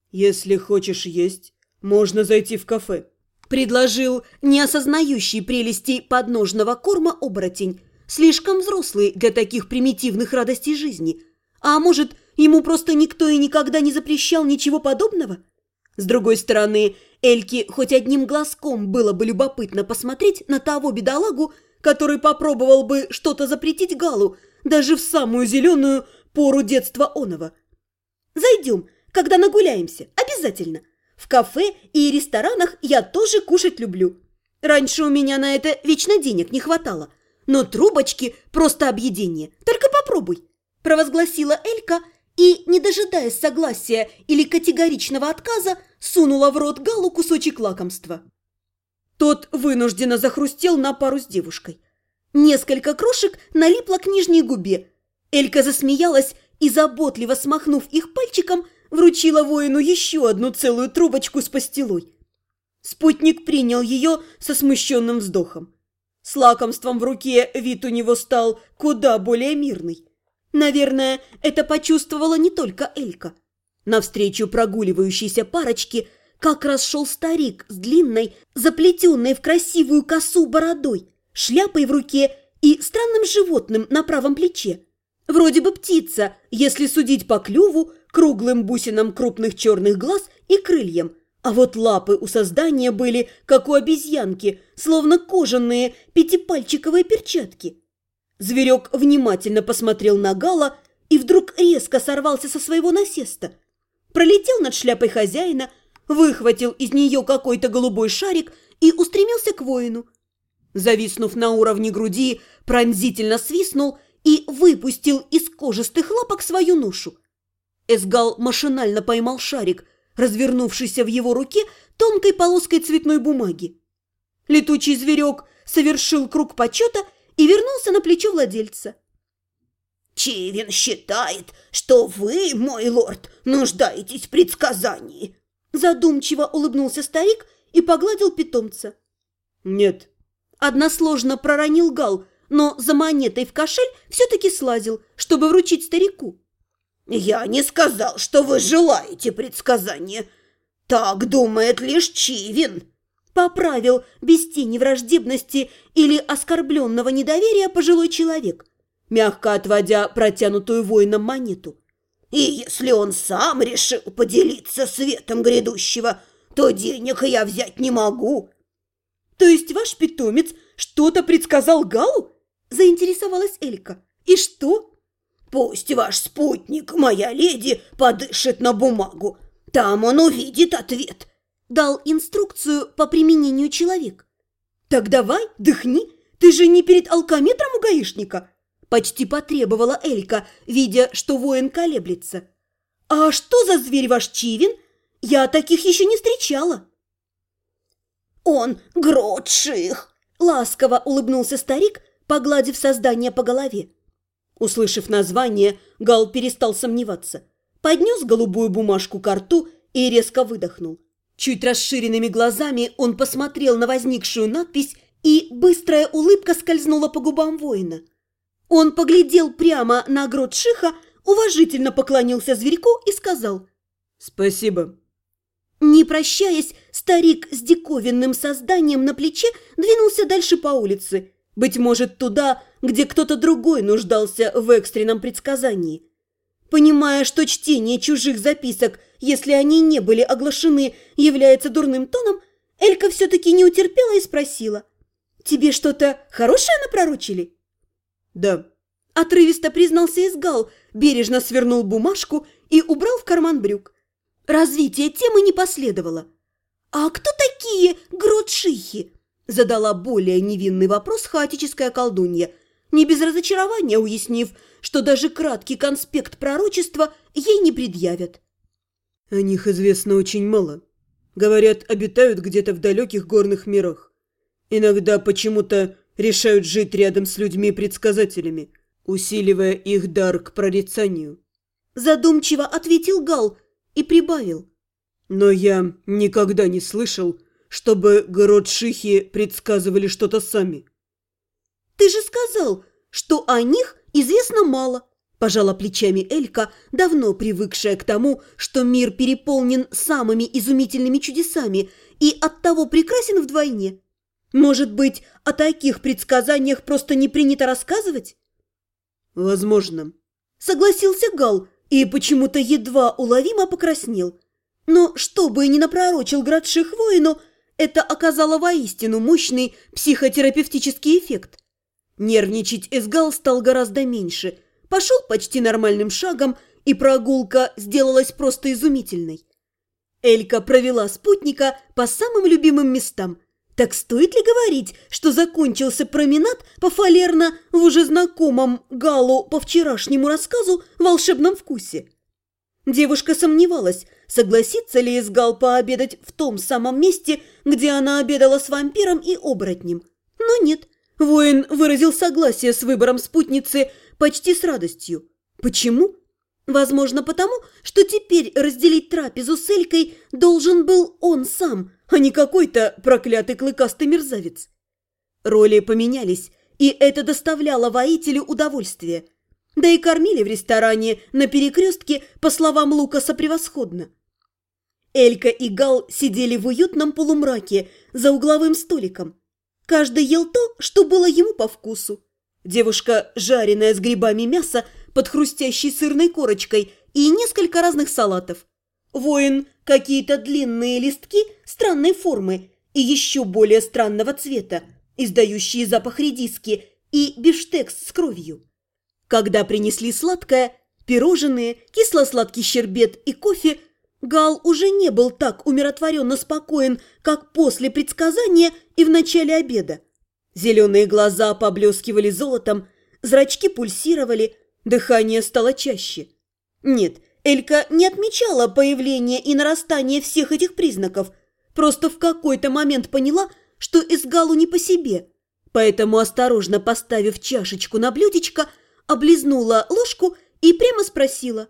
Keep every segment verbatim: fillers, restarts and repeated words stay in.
«Если хочешь есть, можно зайти в кафе», – предложил неосознающий прелестей подножного корма оборотень, слишком взрослый для таких примитивных радостей жизни. А может, ему просто никто и никогда не запрещал ничего подобного? С другой стороны, Эльке хоть одним глазком было бы любопытно посмотреть на того бедолагу, который попробовал бы что-то запретить Галу даже в самую зеленую пору детства оного. «Зайдем, когда нагуляемся, обязательно. В кафе и ресторанах я тоже кушать люблю. Раньше у меня на это вечно денег не хватало, но трубочки – просто объедение. Только попробуй», – провозгласила Элька и, не дожидаясь согласия или категоричного отказа, сунула в рот Галу кусочек лакомства. Тот вынужденно захрустел на пару с девушкой. Несколько крошек налипло к нижней губе. Элька засмеялась и, заботливо смахнув их пальчиком, вручила воину еще одну целую трубочку с пастилой. Спутник принял ее со смущенным вздохом. С лакомством в руке вид у него стал куда более мирный. Наверное, это почувствовала не только Элька. Навстречу прогуливающейся парочке как раз шел старик с длинной, заплетенной в красивую косу бородой, шляпой в руке и странным животным на правом плече. Вроде бы птица, если судить по клюву, круглым бусинам крупных черных глаз и крыльям, а вот лапы у создания были, как у обезьянки, словно кожаные пятипальчиковые перчатки. Зверек внимательно посмотрел на Гала и вдруг резко сорвался со своего насеста. Пролетел над шляпой хозяина, выхватил из нее какой-то голубой шарик и устремился к воину. Зависнув на уровне груди, пронзительно свистнул и выпустил из кожистых лапок свою ношу. Эсгал машинально поймал шарик, развернувшийся в его руке тонкой полоской цветной бумаги. Летучий зверек совершил круг почета и вернулся на плечо владельца. «Чивин считает, что вы, мой лорд, нуждаетесь в предсказании», задумчиво улыбнулся старик и погладил питомца. «Нет», односложно проронил Гал, но за монетой в кошель все-таки слазил, чтобы вручить старику. «Я не сказал, что вы желаете предсказания. Так думает лишь Чивин», поправил без тени враждебности или оскорбленного недоверия пожилой человек, мягко отводя протянутую воином монету. «И если он сам решил поделиться светом грядущего, то денег я взять не могу». «То есть ваш питомец что-то предсказал Галу?» – заинтересовалась Элька. «И что?» «Пусть ваш спутник, моя леди, подышит на бумагу. Там он увидит ответ», – дал инструкцию по применению человек. «Так давай, дыхни, ты же не перед алкометром у гаишника?» – почти потребовала Элька, видя, что воин колеблется. «А что за зверь ваш Чивин? Я таких еще не встречала». «Он Гротших», – ласково улыбнулся старик, погладив создание по голове. Услышав название, Гал перестал сомневаться. Поднес голубую бумажку ко рту и резко выдохнул. Чуть расширенными глазами он посмотрел на возникшую надпись, и быстрая улыбка скользнула по губам воина. Он поглядел прямо на Гротшиха, уважительно поклонился зверьку и сказал «Спасибо». Не прощаясь, старик с диковинным созданием на плече двинулся дальше по улице, быть может, туда, где кто-то другой нуждался в экстренном предсказании. Понимая, что чтение чужих записок, если они не были оглашены, является дурным тоном, Элька все-таки не утерпела и спросила: «Тебе что-то хорошее напророчили?» «Да», – отрывисто признался Эсгал, бережно свернул бумажку и убрал в карман брюк. Развитие темы не последовало. «А кто такие Гротшихи?» – задала более невинный вопрос хаотическая колдунья, не без разочарования уяснив, что даже краткий конспект пророчества ей не предъявят. «О них известно очень мало. Говорят, обитают где-то в далеких горных мирах. Иногда почему-то решают жить рядом с людьми-предсказателями, усиливая их дар к прорицанию». Задумчиво ответил Гал и прибавил: «Но я никогда не слышал, чтобы Гротшихи предсказывали что-то сами». «Ты же сказал, что о них известно мало», Пожала плечами Элька, давно привыкшая к тому, что мир переполнен самыми изумительными чудесами и оттого прекрасен вдвойне. Может быть, о таких предсказаниях просто не принято рассказывать? Возможно. Согласился Гал и почему-то едва уловимо покраснел. Но что бы ни напророчил Градших воину, это оказало воистину мощный психотерапевтический эффект. Нервничать Эсгал стал гораздо меньше, пошел почти нормальным шагом, и прогулка сделалась просто изумительной. Элька провела спутника по самым любимым местам. Так стоит ли говорить, что закончился променад по фалерно в уже знакомом Галу по вчерашнему рассказу волшебном вкусе? Девушка сомневалась, согласится ли Эсгал пообедать в том самом месте, где она обедала с вампиром и оборотнем. Но нет, воин выразил согласие с выбором спутницы почти с радостью. Почему? Возможно, потому, что теперь разделить трапезу с Элькой должен был он сам, а не какой-то проклятый клыкастый мерзавец. Роли поменялись, и это доставляло воителю удовольствие. Да и кормили в ресторане на перекрестке, по словам Лукаса, превосходно. Элька и Гал сидели в уютном полумраке за угловым столиком. Каждый ел то, что было ему по вкусу. Девушка, жареная с грибами мясо под хрустящей сырной корочкой и несколько разных салатов. Воин – какие-то длинные листки странной формы и еще более странного цвета, издающие запах редиски, и бифштекс с кровью. Когда принесли сладкое, пирожные, кисло-сладкий щербет и кофе, Гал уже не был так умиротворенно спокоен, как после предсказания и в начале обеда. Зеленые глаза поблескивали золотом, зрачки пульсировали, дыхание стало чаще. Нет, Элька не отмечала появление и нарастание всех этих признаков, просто в какой-то момент поняла, что Эсгалу не по себе, поэтому, осторожно поставив чашечку на блюдечко, облизнула ложку и прямо спросила: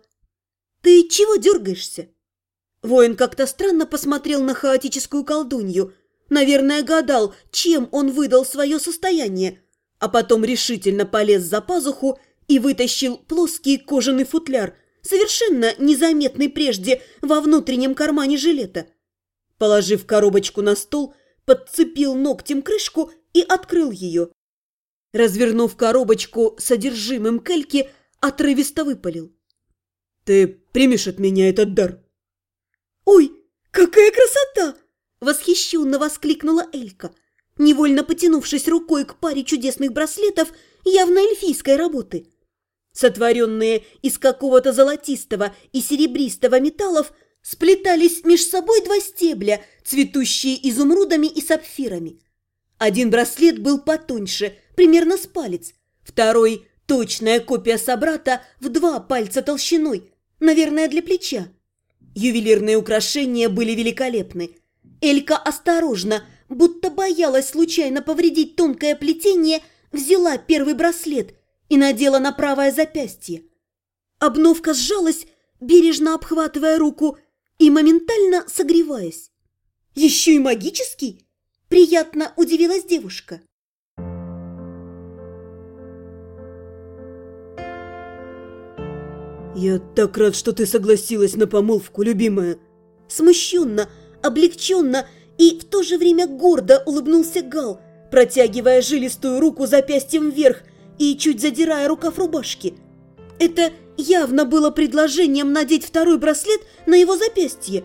«Ты чего дергаешься?» Воин как-то странно посмотрел на хаотическую колдунью, наверное, гадал, чем он выдал свое состояние, а потом решительно полез за пазуху и вытащил плоский кожаный футляр, совершенно незаметный прежде во внутреннем кармане жилета. Положив коробочку на стол, подцепил ногтем крышку и открыл ее. Развернув коробочку содержимым к Эльке, отрывисто выпалил: «Ты примешь от меня этот дар?» «Ой, какая красота!» – восхищенно воскликнула Элька, невольно потянувшись рукой к паре чудесных браслетов явно эльфийской работы. Сотворенные из какого-то золотистого и серебристого металлов, сплетались меж собой два стебля, цветущие изумрудами и сапфирами. Один браслет был потоньше, примерно с палец, второй – точная копия собрата в два пальца толщиной, наверное, для плеча. Ювелирные украшения были великолепны. Элька осторожно, будто боялась случайно повредить тонкое плетение, взяла первый браслет и надела на правое запястье. Обновка сжалась, бережно обхватывая руку и моментально согреваясь. «Еще и магический?» – приятно удивилась девушка. «Я так рад, что ты согласилась на помолвку, любимая!» Смущенно, облегченно и в то же время гордо улыбнулся Гал, протягивая жилистую руку запястьем вверх и чуть задирая рукав рубашки. Это явно было предложением надеть второй браслет на его запястье.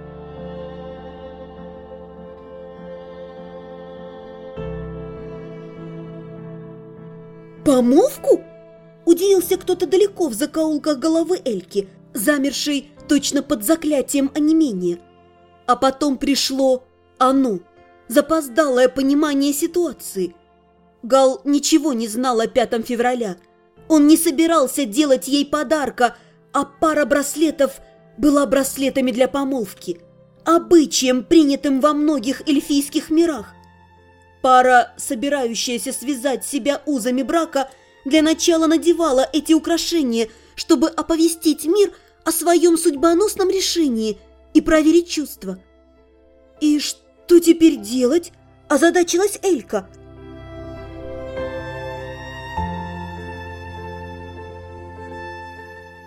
«Помолвку?» – удивился кто-то далеко в закоулках головы Эльки, замерший точно под заклятием онемения. А потом пришло оно, запоздалое понимание ситуации. Гал ничего не знал о пятом февраля. Он не собирался делать ей подарка, а пара браслетов была браслетами для помолвки, обычаем, принятым во многих эльфийских мирах. Пара, собирающаяся связать себя узами брака, для начала надевала эти украшения, чтобы оповестить мир о своем судьбоносном решении и проверить чувства. «И что теперь делать?» – озадачилась Элька.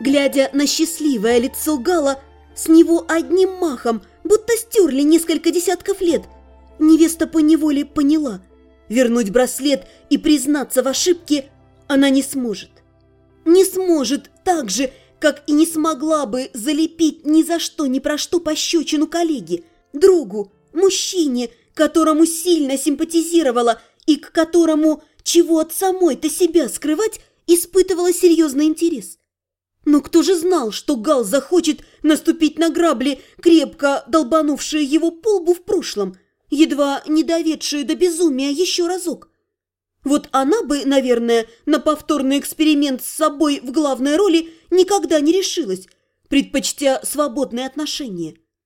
Глядя на счастливое лицо Гала, с него одним махом будто стерли несколько десятков лет. Невеста поневоле поняла, вернуть браслет и признаться в ошибке она не сможет. Не сможет так же, как и не смогла бы залепить ни за что ни про что пощечину коллеге, другу, мужчине, которому сильно симпатизировала и к которому, чего от самой-то себя скрывать, испытывала серьезный интерес. Но кто же знал, что Гал захочет наступить на грабли, крепко долбанувшие его по лбу в прошлом, едва не доведшие до безумия еще разок? Вот она бы, наверное, на повторный эксперимент с собой в главной роли никогда не решилась, предпочтя свободные отношения.